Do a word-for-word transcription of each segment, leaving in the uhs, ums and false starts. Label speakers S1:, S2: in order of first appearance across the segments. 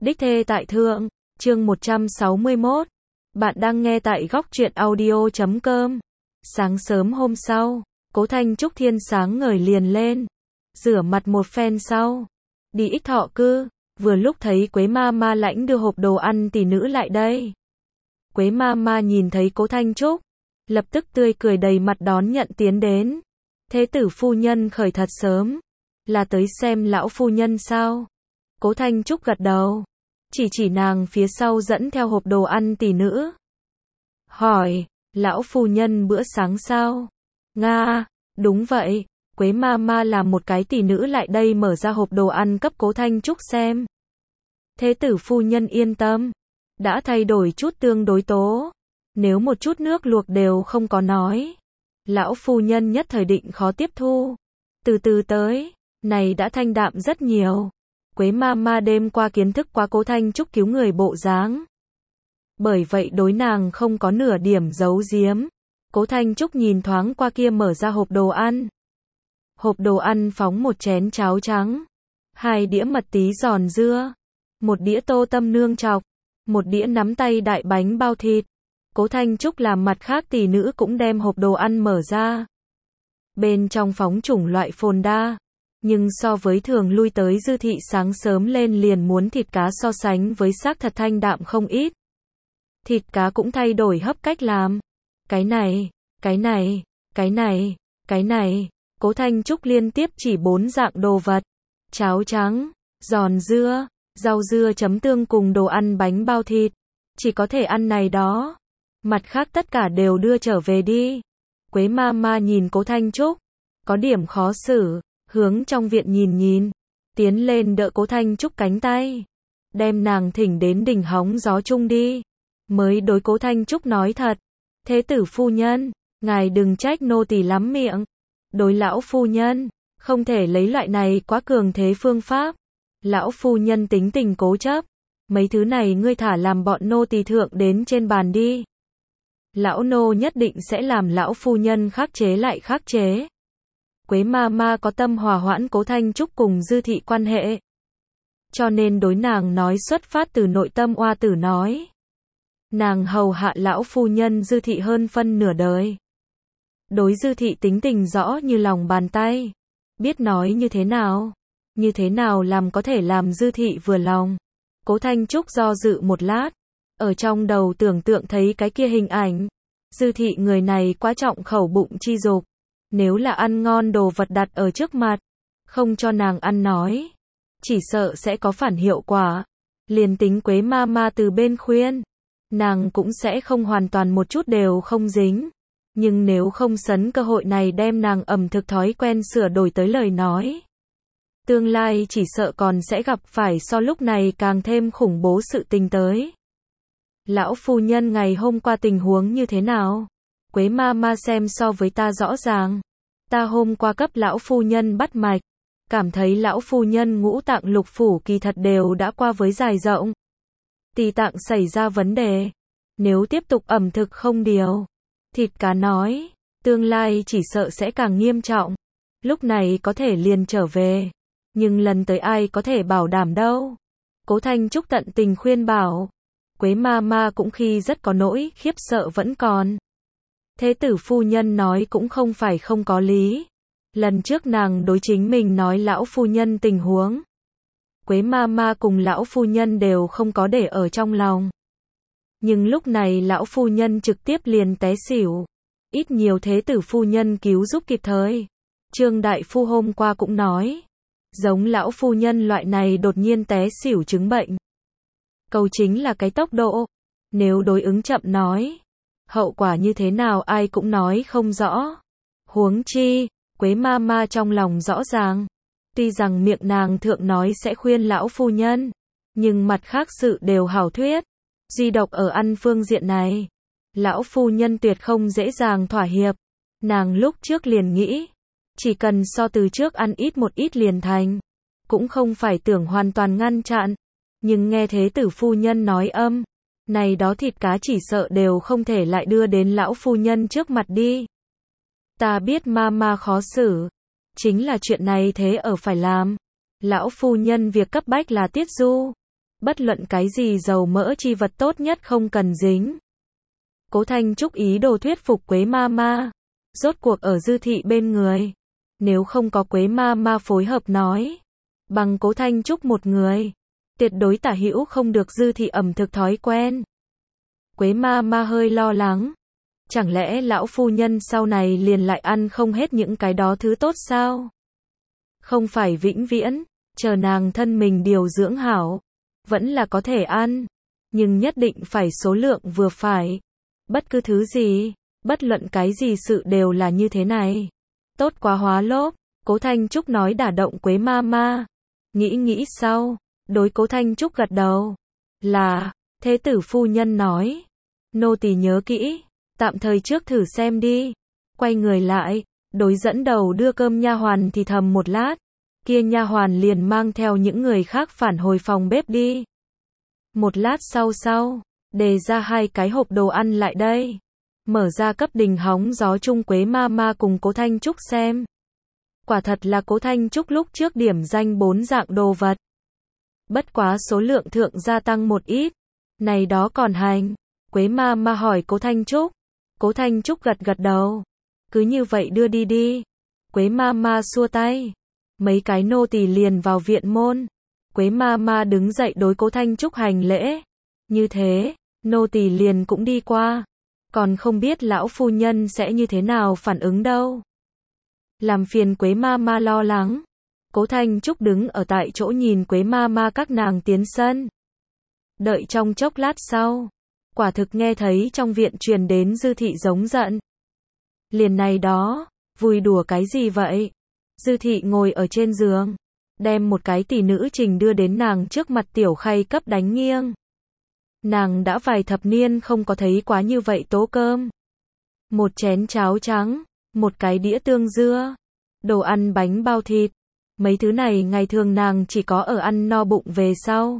S1: Đích thê tại thượng, chương một trăm sáu mươi mốt. Bạn đang nghe tại góc truyện audio chấm com. Sáng sớm hôm sau, Cố Thanh Trúc thiên sáng ngời liền lên, rửa mặt một phen sau, đi Ích Thọ cư, vừa lúc thấy Quế ma ma lãnh đưa hộp đồ ăn tỷ nữ lại đây. Quế ma ma nhìn thấy Cố Thanh Trúc, lập tức tươi cười đầy mặt đón nhận tiến đến. Thế tử phu nhân khởi thật sớm, là tới xem lão phu nhân sao? Cố Thanh Trúc gật đầu, chỉ chỉ nàng phía sau dẫn theo hộp đồ ăn tỷ nữ. Hỏi, lão phu nhân bữa sáng sao? Nga, đúng vậy, Quế ma ma làm một cái tỷ nữ lại đây mở ra hộp đồ ăn cấp Cố Thanh Trúc xem. Thế tử phu nhân yên tâm, đã thay đổi chút tương đối tố, nếu một chút nước luộc đều không có nói, lão phu nhân nhất thời định khó tiếp thu. Từ từ tới, này đã thanh đạm rất nhiều. Quế ma ma đêm qua kiến thức quá Cố Thanh Trúc cứu người bộ dáng, bởi vậy đối nàng không có nửa điểm giấu giếm. Cố Thanh Trúc nhìn thoáng qua kia mở ra hộp đồ ăn. Hộp đồ ăn phóng một chén cháo trắng, hai đĩa mật tí giòn dưa, một đĩa tô tâm nương chọc, một đĩa nắm tay đại bánh bao thịt. Cố Thanh Trúc làm mặt khác tỷ nữ cũng đem hộp đồ ăn mở ra. Bên trong phóng chủng loại phồn đa, nhưng so với thường lui tới Dư thị sáng sớm lên liền muốn thịt cá so sánh với xác thật thanh đạm không ít. Thịt cá cũng thay đổi hấp cách làm. Cái này, cái này, cái này, cái này, Cố Thanh Trúc liên tiếp chỉ bốn dạng đồ vật. Cháo trắng, giòn dưa, rau dưa chấm tương cùng đồ ăn bánh bao thịt. Chỉ có thể ăn này đó. Mặt khác tất cả đều đưa trở về đi. Quế ma ma nhìn Cố Thanh Trúc, có điểm khó xử, hướng trong viện nhìn nhìn, tiến lên đỡ Cố Thanh Trúc cánh tay, đem nàng thỉnh đến đỉnh hóng gió chung đi. Mới đối Cố Thanh Trúc nói thật, thế tử phu nhân, ngài đừng trách nô tỳ lắm miệng. Đối lão phu nhân, không thể lấy loại này quá cường thế phương pháp. Lão phu nhân tính tình cố chấp, mấy thứ này ngươi thả làm bọn nô tỳ thượng đến trên bàn đi. Lão nô nhất định sẽ làm lão phu nhân khắc chế lại khắc chế. Quế ma ma có tâm hòa hoãn Cố Thanh Trúc cùng Dư thị quan hệ, cho nên đối nàng nói xuất phát từ nội tâm oa tử nói. Nàng hầu hạ lão phu nhân Dư thị hơn phân nửa đời. Đối Dư thị tính tình rõ như lòng bàn tay, biết nói như thế nào, như thế nào làm có thể làm Dư thị vừa lòng. Cố Thanh Trúc do dự một lát, ở trong đầu tưởng tượng thấy cái kia hình ảnh. Dư thị người này quá trọng khẩu bụng chi dục, nếu là ăn ngon đồ vật đặt ở trước mặt, không cho nàng ăn nói, chỉ sợ sẽ có phản hiệu quả. Liền tính Quế ma ma từ bên khuyên, nàng cũng sẽ không hoàn toàn một chút đều không dính. Nhưng nếu không sấn cơ hội này đem nàng ẩm thực thói quen sửa đổi tới lời nói, tương lai chỉ sợ còn sẽ gặp phải so lúc này càng thêm khủng bố sự tình tới. Lão phu nhân ngày hôm qua tình huống như thế nào? Quế ma ma xem so với ta rõ ràng. Ta hôm qua cấp lão phu nhân bắt mạch, cảm thấy lão phu nhân ngũ tạng lục phủ kỳ thật đều đã qua với dài rộng. Tỳ tạng xảy ra vấn đề. Nếu tiếp tục ẩm thực không điều, thịt cá nói, tương lai chỉ sợ sẽ càng nghiêm trọng. Lúc này có thể liền trở về, nhưng lần tới ai có thể bảo đảm đâu. Cố Thanh Trúc tận tình khuyên bảo. Quế ma ma cũng khi rất có nỗi khiếp sợ vẫn còn. Thế tử phu nhân nói cũng không phải không có lý. Lần trước nàng đối chính mình nói lão phu nhân tình huống, Quế ma ma cùng lão phu nhân đều không có để ở trong lòng. Nhưng lúc này lão phu nhân trực tiếp liền té xỉu. Ít nhiều thế tử phu nhân cứu giúp kịp thời. Trương đại phu hôm qua cũng nói, giống lão phu nhân loại này đột nhiên té xỉu chứng bệnh, cầu chính là cái tốc độ. Nếu đối ứng chậm nói, hậu quả như thế nào ai cũng nói không rõ. Huống chi, Quế ma ma trong lòng rõ ràng. Tuy rằng miệng nàng thượng nói sẽ khuyên lão phu nhân, nhưng mặt khác sự đều hảo thuyết. Duy độc ở ăn phương diện này, lão phu nhân tuyệt không dễ dàng thỏa hiệp. Nàng lúc trước liền nghĩ, chỉ cần so từ trước ăn ít một ít liền thành. Cũng không phải tưởng hoàn toàn ngăn chặn. Nhưng nghe thế tử phu nhân nói âm, này đó thịt cá chỉ sợ đều không thể lại đưa đến lão phu nhân trước mặt đi. Ta biết ma ma khó xử, chính là chuyện này thế ở phải làm. Lão phu nhân việc cấp bách là tiết du, Bất luận cái gì dầu mỡ chi vật tốt nhất không cần dính. Cố Thanh Trúc ý đồ thuyết phục Quế ma ma. Rốt cuộc ở Dư Thị bên người. Nếu không có Quế ma ma phối hợp nói. Bằng Cố Thanh Trúc một người. Tuyệt đối tả hữu không được Dư Thị ẩm thực thói quen. Quế ma ma hơi lo lắng. Chẳng lẽ lão phu nhân sau này liền lại ăn không hết những cái đó thứ tốt sao? Không phải vĩnh viễn, chờ nàng thân mình điều dưỡng hảo. Vẫn là có thể ăn. Nhưng nhất định phải số lượng vừa phải. Bất cứ thứ gì, bất luận cái gì sự đều là như thế này. Tốt quá hóa lốp, Cố Thanh Trúc nói đả động Quế ma ma. Nghĩ nghĩ sau, đối Cố Thanh Trúc gật đầu. Là, thế tử phu nhân nói. Nô tỳ nhớ kỹ, tạm thời trước thử xem đi. Quay người lại, đối dẫn đầu đưa cơm nha hoàn thì thầm một lát. Kia nha hoàn liền mang theo những người khác phản hồi phòng bếp đi. Một lát sau sau, đề ra hai cái hộp đồ ăn lại đây. Mở ra cấp đình hóng gió chung Quế ma ma cùng Cố Thanh Trúc xem. Quả thật là Cố Thanh Trúc lúc trước điểm danh bốn dạng đồ vật. Bất quá số lượng thượng gia tăng một ít. Này đó còn hành. Quế ma ma hỏi Cố Thanh Trúc. Cố Thanh Trúc gật gật đầu. Cứ như vậy đưa đi đi. Quế ma ma xua tay. Mấy cái nô tỳ liền vào viện môn. Quế ma ma đứng dậy đối Cố Thanh Trúc hành lễ. Như thế, nô tỳ liền cũng đi qua. Còn không biết lão phu nhân sẽ như thế nào phản ứng đâu. Làm phiền Quế ma ma lo lắng. Cố Thanh Trúc đứng ở tại chỗ nhìn Quế ma ma các nàng tiến sân. Đợi trong chốc lát sau. Quả thực nghe thấy trong viện truyền đến Dư Thị giống giận. Liền này đó, vui đùa cái gì vậy? Dư Thị ngồi ở trên giường. Đem một cái tỷ nữ trình đưa đến nàng trước mặt Tiểu Khay cấp đánh nghiêng. Nàng đã vài thập niên không có thấy quá như vậy tố cơm. Một chén cháo trắng, một cái đĩa tương dưa, đồ ăn bánh bao thịt. Mấy thứ này ngày thường nàng chỉ có ở ăn no bụng về sau.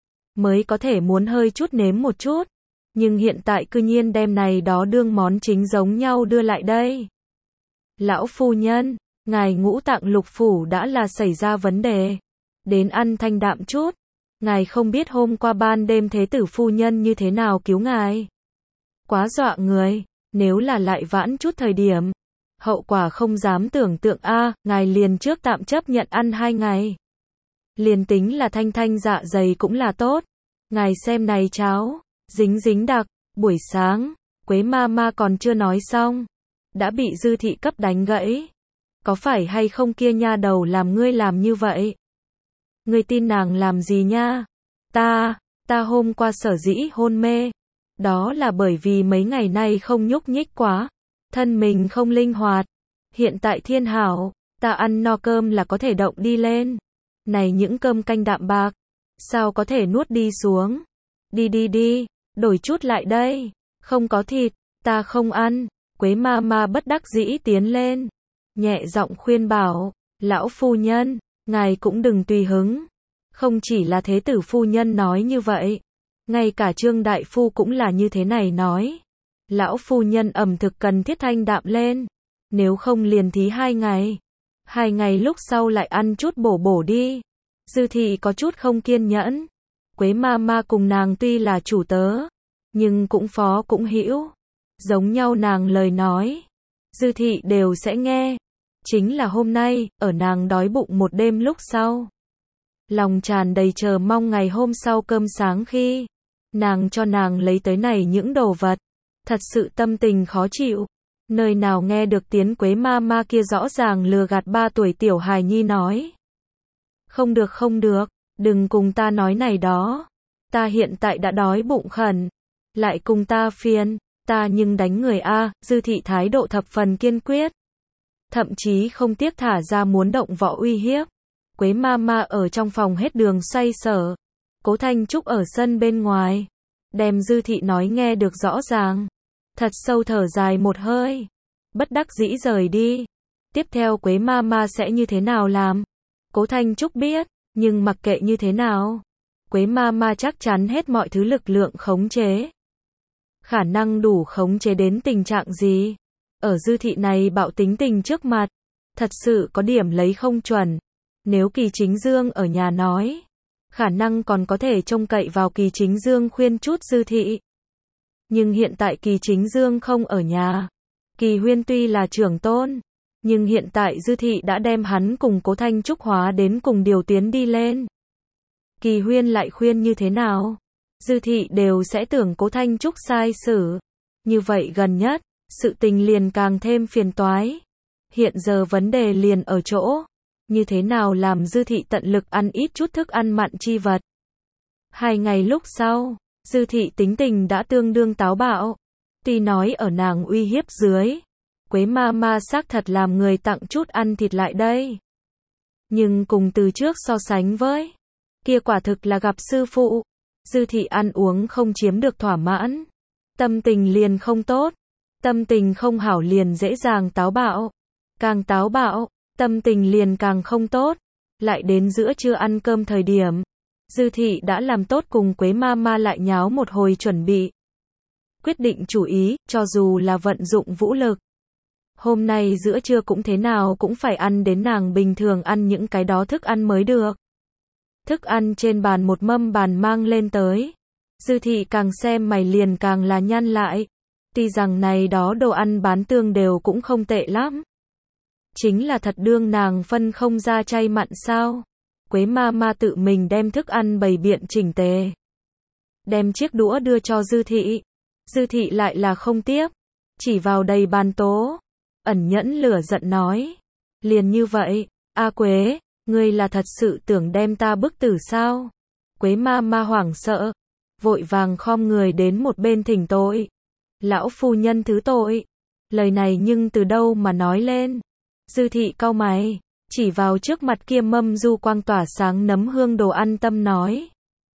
S1: Mới có thể muốn hơi chút nếm một chút. Nhưng hiện tại cư nhiên đem này đó đương món chính giống nhau đưa lại đây. Lão phu nhân, ngài ngũ tạng lục phủ đã là xảy ra vấn đề. Đến ăn thanh đạm chút. Ngài không biết hôm qua ban đêm thế tử phu nhân như thế nào cứu ngài. Quá dọa người, nếu là lại vãn chút thời điểm. Hậu quả không dám tưởng tượng a, ngài liền trước tạm chấp nhận ăn hai ngày. Liền tính là thanh thanh dạ dày cũng là tốt. Ngài xem này cháo, dính dính đặc, buổi sáng, Quế ma ma còn chưa nói xong. Đã bị Dư Thị cấp đánh gãy. Có phải hay không kia nha đầu làm ngươi làm như vậy? Ngươi tin nàng làm gì nha? Ta, ta hôm qua sở dĩ hôn mê. Đó là bởi vì mấy ngày nay không nhúc nhích quá. Thân mình không linh hoạt. Hiện tại thiên hảo, ta ăn no cơm là có thể động đi lên. Này những cơm canh đạm bạc, sao có thể nuốt đi xuống? Đi đi đi, đổi chút lại đây. Không có thịt, ta không ăn. Quế ma ma bất đắc dĩ tiến lên. Nhẹ giọng khuyên bảo, lão phu nhân, ngài cũng đừng tùy hứng. Không chỉ là thế tử phu nhân nói như vậy. Ngay cả Trương đại phu cũng là như thế này nói. Lão phu nhân ẩm thực cần thiết thanh đạm lên. Nếu không liền thí hai ngày. Hai ngày lúc sau lại ăn chút bổ bổ đi. Dư Thị có chút không kiên nhẫn. Quế ma ma cùng nàng tuy là chủ tớ. Nhưng cũng phó cũng hữu. Giống nhau nàng lời nói. Dư Thị đều sẽ nghe. Chính là hôm nay, ở nàng đói bụng một đêm lúc sau. Lòng tràn đầy chờ mong ngày hôm sau cơm sáng khi. Nàng cho nàng lấy tới này những đồ vật. Thật sự tâm tình khó chịu. Nơi nào nghe được tiếng Quế ma ma kia rõ ràng lừa gạt ba tuổi tiểu hài nhi nói. Không được không được, đừng cùng ta nói này đó. Ta hiện tại đã đói bụng khẩn. Lại cùng ta phiền, ta nhưng đánh người a. Dư Thị thái độ thập phần kiên quyết. Thậm chí không tiếc thả ra muốn động võ uy hiếp. Quế ma ma ở trong phòng hết đường xoay sở. Cố Thanh Trúc ở sân bên ngoài. Đem Dư Thị nói nghe được rõ ràng. Thật sâu thở dài một hơi. Bất đắc dĩ rời đi. Tiếp theo Quế ma ma sẽ như thế nào làm? Cố Thanh Trúc biết, nhưng mặc kệ như thế nào. Quế ma ma chắc chắn hết mọi thứ lực lượng khống chế. Khả năng đủ khống chế đến tình trạng gì? Ở Dư Thị này bạo tính tình trước mặt. Thật sự có điểm lấy không chuẩn. Nếu Kỳ Chính Dương ở nhà nói. khả năng còn có thể trông cậy vào Kỳ Chính Dương khuyên chút Dư Thị. Nhưng hiện tại Kỳ Chính Dương không ở nhà. Kỳ Huyên tuy là trưởng tôn, nhưng hiện tại Dư Thị đã đem hắn cùng Cố Thanh Trúc hóa đến cùng điều tiến đi lên. Kỳ Huyên lại khuyên như thế nào? Dư Thị đều sẽ tưởng Cố Thanh Trúc sai xử. Như vậy gần nhất, sự tình liền càng thêm phiền toái. Hiện giờ vấn đề liền ở chỗ, như thế nào làm Dư Thị tận lực ăn ít chút thức ăn mặn chi vật. Hai ngày lúc sau, Dư Thị tính tình đã tương đương táo bạo. Tuy nói ở nàng uy hiếp dưới, Quế ma ma xác thật làm người tặng chút ăn thịt lại đây. Nhưng cùng từ trước so sánh với, kia quả thực là gặp sư phụ. Dư Thị ăn uống không chiếm được thỏa mãn, tâm tình liền không tốt. Tâm tình không hảo liền dễ dàng táo bạo. Càng táo bạo, tâm tình liền càng không tốt. Lại đến giữa trưa ăn cơm thời điểm, Dư Thị đã làm tốt cùng Quế ma ma lại nháo một hồi chuẩn bị. Quyết định chủ ý, cho dù là vận dụng vũ lực. Hôm nay giữa trưa cũng thế nào cũng phải ăn đến nàng bình thường ăn những cái đó thức ăn mới được. Thức ăn trên bàn một mâm bàn mang lên tới. Dư Thị càng xem mày liền càng là nhăn lại. Tuy rằng này đó đồ ăn bán tương đều cũng không tệ lắm. Chính là thật đương nàng phân không ra chay mặn sao. Quế ma ma tự mình đem thức ăn bày biện chỉnh tề. Đem chiếc đũa đưa cho Dư Thị. Dư Thị lại là không tiếp. Chỉ vào đầy bàn tố. Ẩn nhẫn lửa giận nói. Liền như vậy, A Quế, ngươi là thật sự tưởng đem ta bức tử sao? Quế ma ma hoảng sợ. Vội vàng khom người đến một bên thỉnh tội. Lão phu nhân thứ tội. Lời này nhưng từ đâu mà nói lên? Dư Thị cau mày, chỉ vào trước mặt kia mâm du quang tỏa sáng nấm hương đồ ăn tâm nói.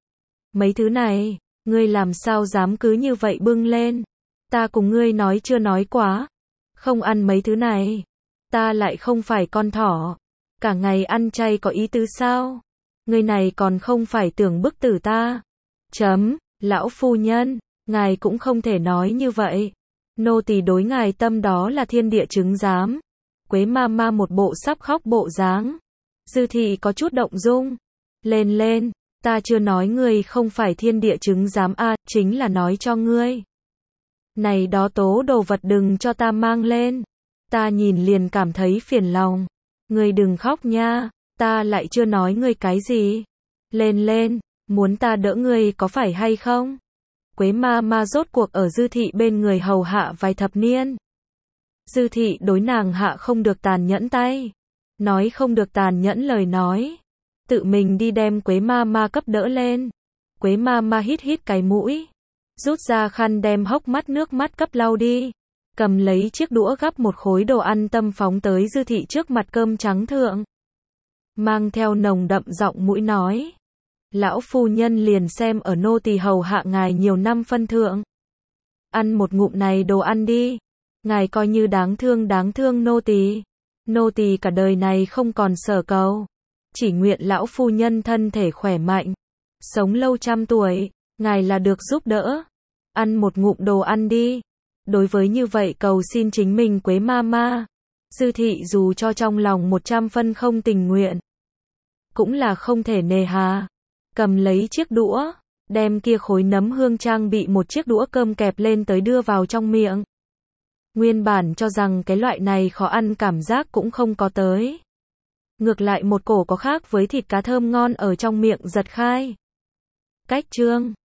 S1: Mấy thứ này, ngươi làm sao dám cứ như vậy bưng lên? Ta cùng ngươi nói chưa nói quá. Không ăn mấy thứ này. Ta lại không phải con thỏ. Cả ngày ăn chay có ý tứ sao? Ngươi này còn không phải tưởng bức tử ta. Chấm, lão phu nhân, ngài cũng không thể nói như vậy. Nô tỳ đối ngài tâm đó là thiên địa chứng giám. Quế ma ma một bộ sắp khóc bộ dáng. Dư Thị có chút động dung. Lên lên, ta chưa nói ngươi không phải thiên địa chứng giám a, chính là nói cho ngươi. Này đó tố đồ vật đừng cho ta mang lên. Ta nhìn liền cảm thấy phiền lòng. Ngươi đừng khóc nha, ta lại chưa nói ngươi cái gì. Lên lên, muốn ta đỡ ngươi có phải hay không? Quế ma ma rốt cuộc ở Dư Thị bên người hầu hạ vài thập niên. Dư Thị đối nàng hạ không được tàn nhẫn tay. Nói không được tàn nhẫn lời nói. Tự mình đi đem Quế ma ma cấp đỡ lên. Quế ma ma hít hít cái mũi. Rút ra khăn đem hốc mắt nước mắt cấp lau đi. Cầm lấy chiếc đũa gắp một khối đồ ăn tâm phóng tới Dư Thị trước mặt cơm trắng thượng. Mang theo nồng đậm giọng mũi nói. Lão phu nhân liền xem ở nô tỳ hầu hạ ngài nhiều năm phân thượng. Ăn một ngụm này đồ ăn đi. Ngài coi như đáng thương đáng thương nô tỳ. Nô tỳ cả đời này không còn sở cầu. Chỉ nguyện lão phu nhân thân thể khỏe mạnh. Sống lâu trăm tuổi. Ngài là được giúp đỡ. Ăn một ngụm đồ ăn đi. Đối với như vậy cầu xin chính mình Quế ma ma. Dư Thị dù cho trong lòng một trăm phân không tình nguyện. Cũng là không thể nề hà. Cầm lấy chiếc đũa. Đem kia khối nấm hương trang bị một chiếc đũa cơm kẹp lên tới đưa vào trong miệng. Nguyên bản cho rằng cái loại này khó ăn cảm giác cũng không có tới. Ngược lại một cổ có khác với thịt cá thơm ngon ở trong miệng giật khai. Cách chương